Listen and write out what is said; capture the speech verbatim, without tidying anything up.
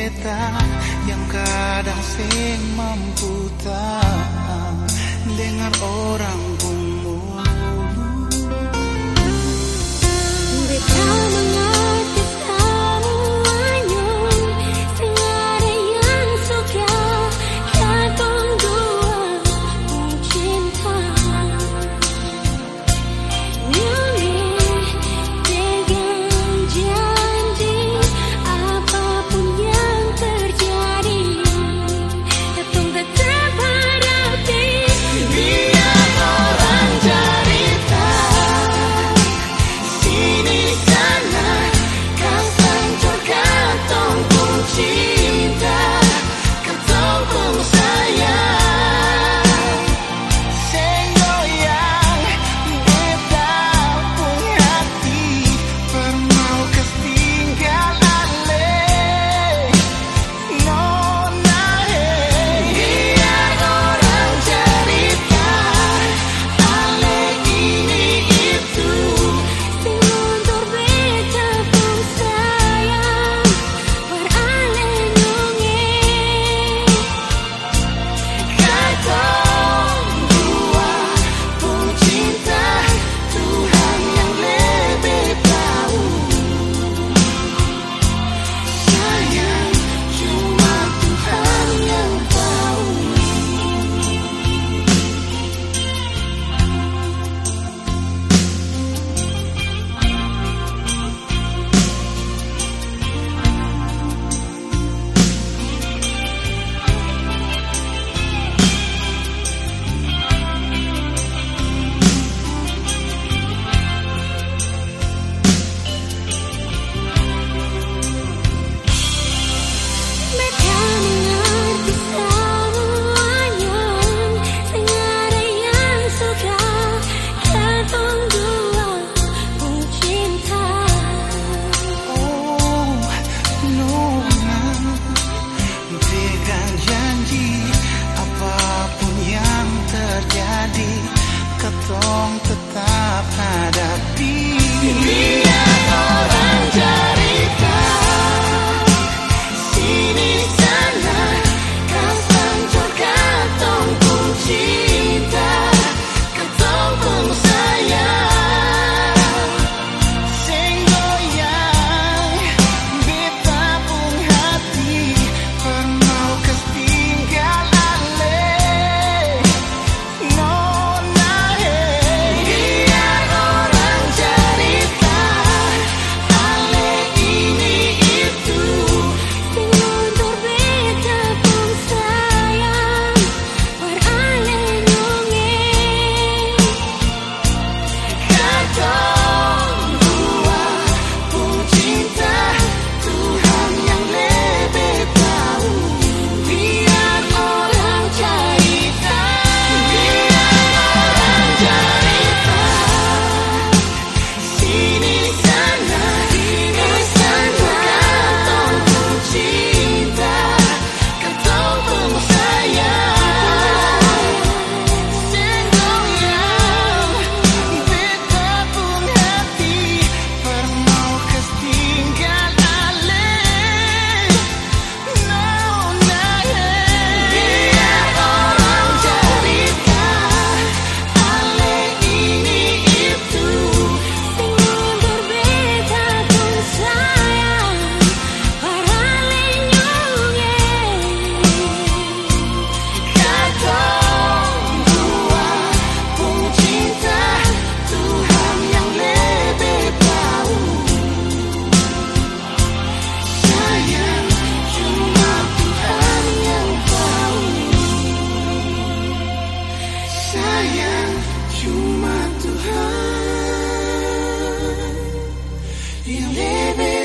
beta yang kadang sing mampu tahan dengar orang ngomong. Beta mengerti semuanya, sing ada yang suka katong dua pun cinta. Nyami pegang janji, apapun yang terjadi katong tetap hadapi. Biar orang cerita sini sana, kau hancur katong pun cinta, katong pun sayang. Sing goyang beta pun hati, pernah kes tinggal ale. Nona hey, biar orang cerita ale ini itu. Sing untuk beta pun sayang, beralih nyongeng. Katong dua pun cinta, Tuhan yang lebih tahu. Sayang, cuma Tuhan yang tahu. Beta mengerti semuanya, sing ada yang suka katong dua pun cinta. Oh, Nona, pegang janji, apapun yang terjadi, katong tetap hadapi. Biar orang cerita sini sana, kau hancur katong pun cinta, katong pun sayang. Sing goyang beta pun hati, pernah kes tinggal ale. Nona hey, biar orang cerita ale ini itu. Sing untuk beta pun sayang, beralih nyongeng. Katong dua pun cinta, Tuhan yang lebih tahu. Biar orang cerita, biar orang cerita sini sana, kau hancur katong pun cinta, katong pun sayang. Sing goyang beta pun hati, pernah kes tinggal ale. Nona hey, biar orang cerita ale ini itu. Sing untuk beta pun sayang, beralih nyongeng. Katong dua pun cinta, Tuhan yang lebih tahu. Sayang, cuma Tuhan yang tahu. Sayang, cuma Tuhan yang lebih